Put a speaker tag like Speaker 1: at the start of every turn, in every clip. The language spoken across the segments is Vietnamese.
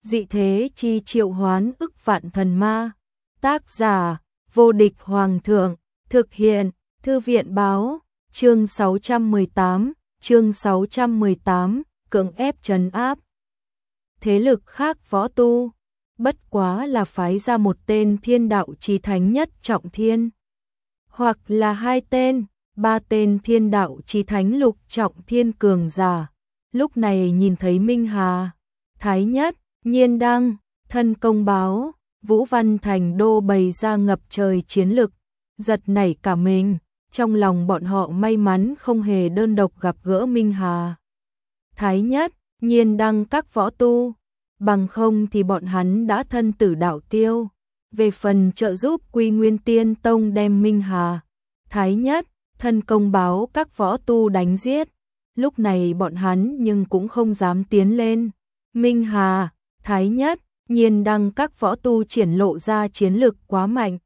Speaker 1: dị thế chi triệu hoán ức vạn thần ma. Tác giả, vô địch hoàng thượng, thực hiện, thư viện báo, chương 618, cưỡng ép trấn áp. Thế lực khác võ tu, bất quá là phái ra một tên thiên đạo chí thánh nhất trọng thiên. Hoặc là 2 tên, 3 tên thiên đạo chí thánh lục trọng thiên cường giả. Lúc này nhìn thấy Minh Hà, Thái Nhất, Nhiên Đăng, Thân Công Báo, Vũ Văn Thành Đô bày ra ngập trời chiến lực, giật nảy cả mình. Trong lòng bọn họ may mắn không hề đơn độc gặp gỡ Minh Hà, Thái Nhất, Nhiên Đăng các võ tu, bằng không thì bọn hắn đã thân tử đạo tiêu. Về phần trợ giúp Quy Nguyên Tiên Tông đem Minh Hà, Thái Nhất, Thân Công Báo các võ tu đánh giết, lúc này bọn hắn nhưng cũng không dám tiến lên. Minh Hà, Thái Nhất, Nhiên Đăng các võ tu triển lộ ra chiến lực quá mạnh.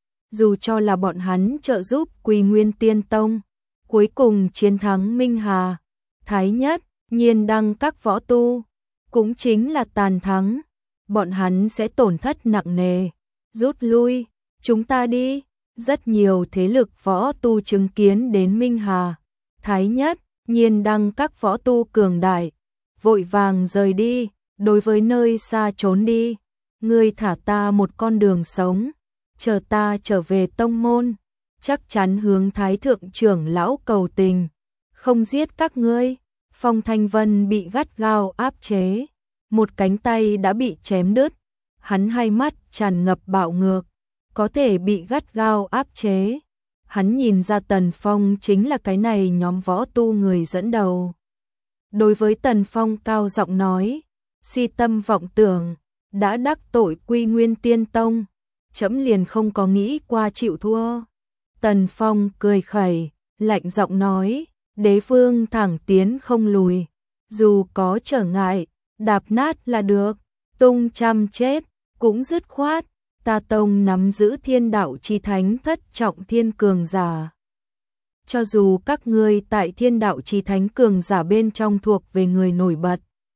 Speaker 1: Dù cho là bọn hắn trợ giúp Quy Nguyên Tiên Tông, cuối cùng chiến thắng Minh Hà, Thái Nhất, Nhiên Đăng các võ tu, cũng chính là tàn thắng. Bọn hắn sẽ tổn thất nặng nề, rút lui, chúng ta đi. Rất nhiều thế lực võ tu chứng kiến đến Minh Hà, Thái Nhất, Nhiên Đăng các võ tu cường đại, vội vàng rời đi, đối với nơi xa trốn đi. Ngươi thả ta một con đường sống, chờ ta trở về tông môn, chắc chắn hướng Thái thượng trưởng lão cầu tình, không giết các ngươi. Phong Thanh Vân bị gắt gao áp chế, một cánh tay đã bị chém đứt, hắn hai mắt tràn ngập bạo ngược, có thể bị gắt gao áp chế. Hắn nhìn ra Tần Phong chính là cái này nhóm võ tu người dẫn đầu. Đối với Tần Phong cao giọng nói, si tâm vọng tưởng, đã đắc tội Quy Nguyên Tiên Tông, trẫm liền không có nghĩ qua chịu thua. Tần Phong cười khẩy, lạnh giọng nói, đế vương thẳng tiến không lùi, dù có trở ngại, đạp nát là được, tung trăm chết, cũng dứt khoát. Ta tông nắm giữ thiên đạo chí thánh thất trọng thiên cường giả. Cho dù các ngươi tại thiên đạo chí thánh cường giả bên trong thuộc về người nổi bật,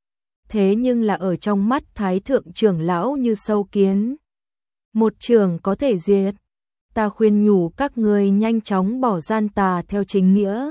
Speaker 1: thế nhưng là ở trong mắt Thái thượng trưởng lão như sâu kiến. Một trường có thể diệt. Ta khuyên nhủ các ngươi nhanh chóng bỏ gian tà theo chính nghĩa.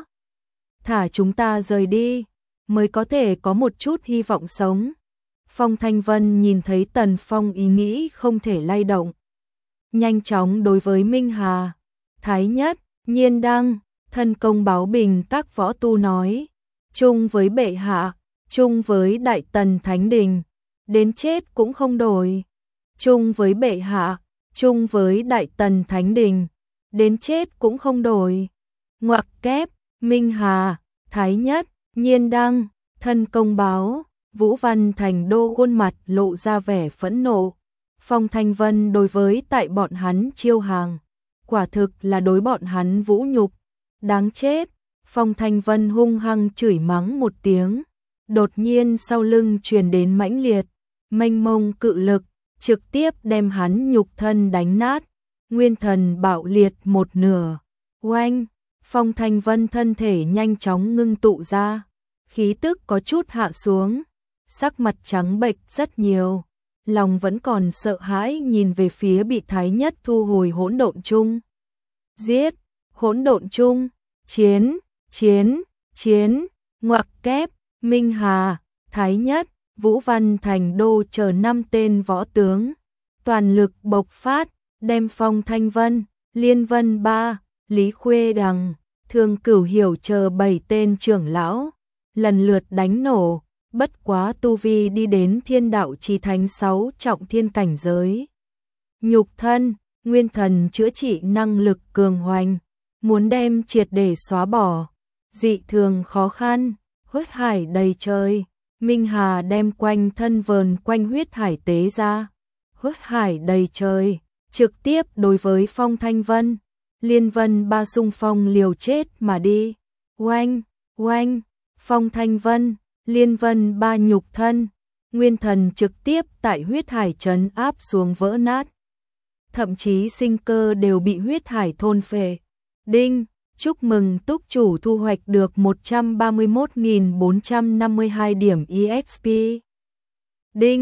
Speaker 1: Thả chúng ta rời đi, mới có thể có một chút hy vọng sống. Phong Thanh Vân nhìn thấy Tần Phong ý nghĩ không thể lay động, nhanh chóng đối với Minh Hà, Thái Nhất, Nhiên Đăng, Thân Công Báo bình các võ tu nói, chung với bệ hạ, chung với Đại Tần Thánh Đình, đến chết cũng không đổi. Chung với bệ hạ, chung với Đại Tần Thánh Đình, đến chết cũng không đổi. Ngoặc kép, Minh Hà, Thái Nhất, Nhiên Đăng, Thân Công Báo, Vũ Văn Thành Đô khuôn mặt lộ ra vẻ phẫn nộ. Phong Thanh Vân đối với tại bọn hắn chiêu hàng, quả thực là đối bọn hắn vũ nhục, đáng chết. Phong Thanh Vân hung hăng chửi mắng một tiếng, đột nhiên sau lưng truyền đến mãnh liệt, mênh mông cự lực, trực tiếp đem hắn nhục thân đánh nát, nguyên thần bạo liệt một nửa. Oanh, Phong Thanh Vân thân thể nhanh chóng ngưng tụ ra, khí tức có chút hạ xuống, sắc mặt trắng bệch rất nhiều, lòng vẫn còn sợ hãi nhìn về phía bị Thái Nhất thu hồi hỗn độn chung. Giết, hỗn độn chung, chiến, chiến, chiến, ngoặc kép, Minh Hà, Thái Nhất, Vũ Văn Thành Đô chờ 5 tên võ tướng, toàn lực bộc phát, đem Phong Thanh Vân, Liên Vân Ba, Lý Khuê Đằng, Thương Cửu Hiểu chờ 7 tên trưởng lão, lần lượt đánh nổ. Bất quá tu vi đi đến thiên đạo chí thánh 6 trọng thiên cảnh giới. Nhục thân, nguyên thần chữa trị năng lực cường hoành, muốn đem triệt để xóa bỏ, dị thường khó khăn. Huyết hải đầy trời, Minh Hà đem quanh thân vờn quanh huyết hải tế ra. Huyết hải đầy trời, trực tiếp đối với Phong Thanh Vân, Liên Vân Ba xung phong liều chết mà đi. Oanh, oanh, Phong Thanh Vân, Liên Vân Ba nhục thân, nguyên thần trực tiếp tại huyết hải trấn áp xuống vỡ nát. Thậm chí sinh cơ đều bị huyết hải thôn phệ. Đinh, chúc mừng túc chủ thu hoạch được 131.452 điểm EXP. Đinh,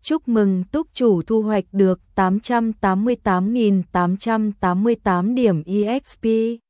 Speaker 1: chúc mừng túc chủ thu hoạch được 888.888 điểm EXP.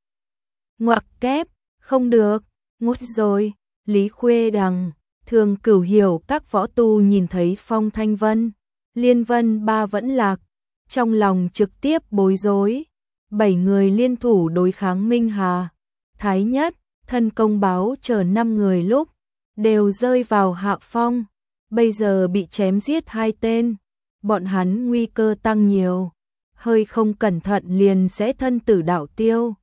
Speaker 1: Ngoặc kép, không được, ngút rồi, Lý Khuê Đằng, Thường Cửu hiểu các võ tu nhìn thấy Phong Thanh Vân, Liên Vân Ba vẫn lạc, trong lòng trực tiếp bối rối. 7 người liên thủ đối kháng Minh Hà, Thái Nhất, Thân Công Báo chờ 5 người lúc đều rơi vào hạ phong, bây giờ bị chém giết 2 tên, bọn hắn nguy cơ tăng nhiều, hơi không cẩn thận liền sẽ thân tử đạo tiêu.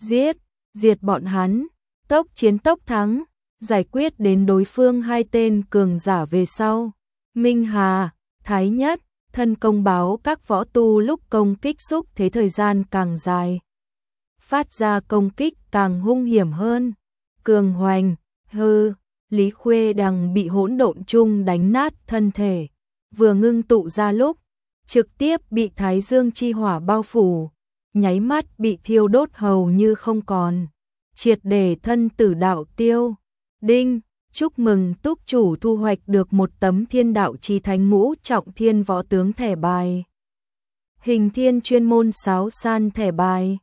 Speaker 1: Diệt bọn hắn, tốc chiến tốc thắng, giải quyết đến đối phương 2 tên cường giả về sau. Minh Hà, Thái Nhất, Thân Công Báo các võ tu lúc công kích xúc thế thời gian càng dài, phát ra công kích càng hung hiểm hơn. Cường Hoành, Lý Khuê Đằng bị hỗn độn chung đánh nát thân thể, vừa ngưng tụ ra lúc, trực tiếp bị Thái Dương chi hỏa bao phủ, nháy mắt bị thiêu đốt hầu như không còn, triệt để thân tử đạo tiêu. Đinh, chúc mừng túc chủ thu hoạch được một tấm Thiên Đạo Chí Thánh Ngũ Trọng Thiên võ tướng thẻ bài. Hình thiên chuyên môn sáo san thẻ bài.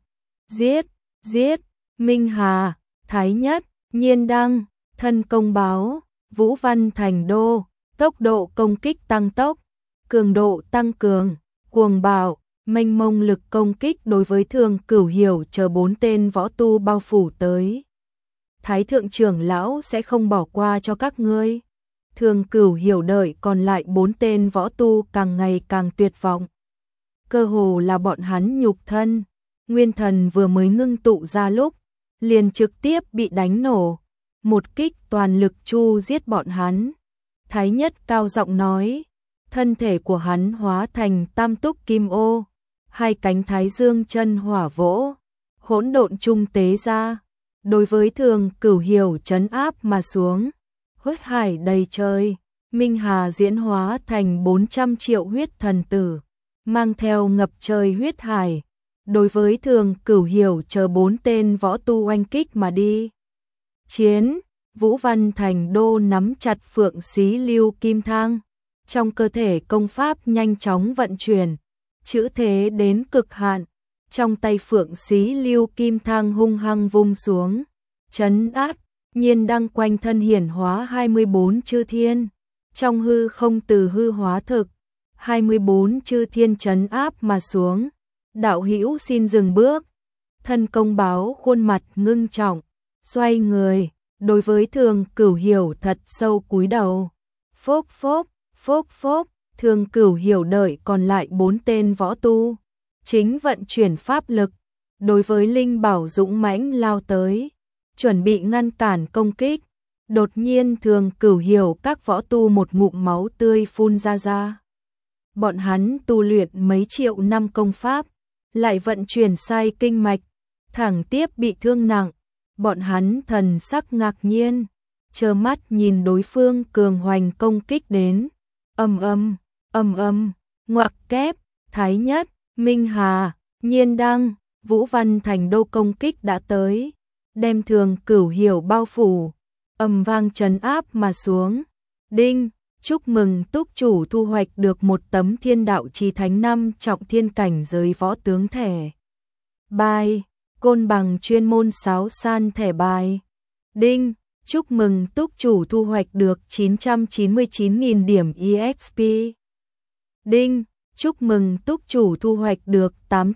Speaker 1: Giết, Minh Hà, Thái Nhất, Nhiên Đăng, Thân Công Báo, Vũ Văn Thành Đô, tốc độ công kích tăng tốc, cường độ tăng cường, cuồng bạo, mênh mông lực công kích đối với Thường Cửu hiểu chờ 4 tên võ tu bao phủ tới. Thái thượng trưởng lão sẽ không bỏ qua cho các ngươi. Thường Cửu hiểu đợi còn lại 4 tên võ tu càng ngày càng tuyệt vọng. Cơ hồ là bọn hắn nhục thân, nguyên thần vừa mới ngưng tụ ra lúc, liền trực tiếp bị đánh nổ. Một kích toàn lực chu giết bọn hắn. Thái Nhất cao giọng nói, thân thể của hắn hóa thành tam túc kim ô, 2 cánh Thái Dương chân hỏa vỗ, hỗn độn trung tế ra, đối với Thường Cửu hiểu trấn áp mà xuống. Huyết hải đầy trời, Minh Hà diễn hóa thành 400 triệu huyết thần tử, mang theo ngập trời huyết hải, đối với Thường Cửu hiểu chờ 4 tên võ tu oanh kích mà đi. Chiến, Vũ Văn Thành Đô nắm chặt Phượng Xí Lưu Kim Thang, trong cơ thể công pháp nhanh chóng vận chuyển, chữ thế đến cực hạn, trong tay Phượng Xí Lưu Kim Thang hung hăng vung xuống, trấn áp. Nhiên Đăng quanh thân hiển hóa 24 chư thiên, trong hư không từ hư hóa thực, 24 chư thiên trấn áp mà xuống. Đạo hữu xin dừng bước. Thân Công Báo khuôn mặt ngưng trọng, xoay người, đối với Thường Cửu hiểu thật sâu cúi đầu. Phốc phốc, Thường Cửu hiểu đợi còn lại 4 tên võ tu, chính vận chuyển pháp lực, đối với Linh Bảo dũng mãnh lao tới, chuẩn bị ngăn cản công kích. Đột nhiên Thường Cửu hiểu các võ tu một ngụm máu tươi phun ra. Bọn hắn tu luyện mấy triệu năm công pháp, lại vận chuyển sai kinh mạch, thẳng tiếp bị thương nặng. Bọn hắn thần sắc ngạc nhiên, trơ mắt nhìn đối phương cường hoành công kích đến. Ngoặc kép, Thái Nhất, Minh Hà, Nhiên Đăng, Vũ Văn Thành Đô công kích đã tới, đem Thường Cửu hiểu bao phủ, ầm vang trấn áp mà xuống. Đinh, chúc mừng túc chủ thu hoạch được một tấm Thiên Đạo Chí Thánh 5 trọng thiên cảnh giới võ tướng thẻ bài. Côn Bằng chuyên môn sáo san thẻ bài. Đinh, chúc mừng túc chủ thu hoạch được 999.000 điểm EXP. Đinh, chúc mừng túc chủ thu hoạch được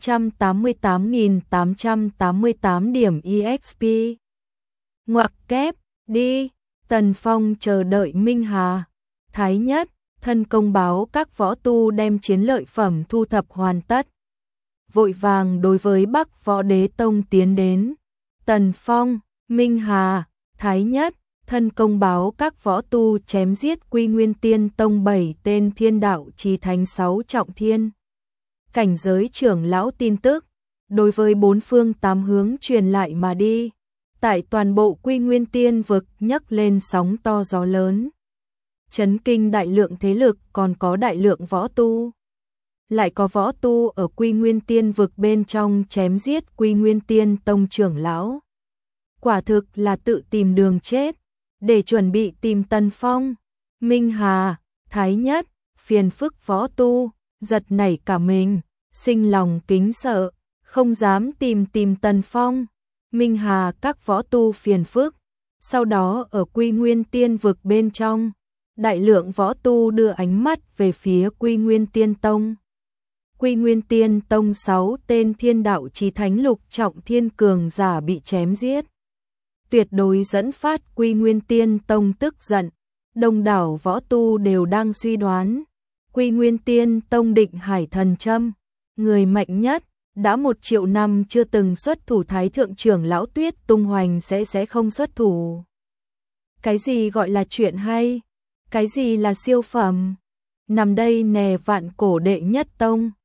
Speaker 1: 888.888 điểm EXP. Ngoặc kép, đi. Tần Phong chờ đợi Minh Hà, Thái Nhất, Thân Công Báo các võ tu đem chiến lợi phẩm thu thập hoàn tất, vội vàng đối với Bắc Võ Đế Tông tiến đến. Tần Phong, Minh Hà, Thái Nhất, Thân Công Báo các võ tu chém giết Quy Nguyên Tiên Tông 7 tên Thiên Đạo Chí Thánh 6 trọng thiên cảnh giới trưởng lão tin tức, đối với 4 phương 8 hướng truyền lại mà đi. Tại toàn bộ Quy Nguyên Tiên vực nhấc lên sóng to gió lớn, chấn kinh đại lượng thế lực, còn có đại lượng võ tu. Lại có võ tu ở Quy Nguyên Tiên vực bên trong chém giết Quy Nguyên Tiên Tông trưởng lão. Quả thực là tự tìm đường chết, để chuẩn bị tìm Tần Phong, Minh Hà, Thái Nhất, phiền phức võ tu, giật nảy cả mình, sinh lòng kính sợ, không dám tìm Tần Phong, Minh Hà các võ tu phiền phức. Sau đó ở Quy Nguyên Tiên vực bên trong, đại lượng võ tu đưa ánh mắt về phía Quy Nguyên Tiên Tông. Quy Nguyên Tiên Tông 6 tên thiên đạo chí thánh lục trọng thiên cường giả bị chém giết. Tuyệt đối dẫn phát Quy Nguyên Tiên Tông tức giận, đông đảo võ tu đều đang suy đoán. Quy Nguyên Tiên Tông định hải thần châm, người mạnh nhất, đã 1 triệu năm chưa từng xuất thủ Thái Thượng trưởng lão Tuyết Tung Hoành sẽ không xuất thủ. Cái gì gọi là chuyện hay? Cái gì là siêu phẩm? Nằm đây nè vạn cổ đệ nhất tông.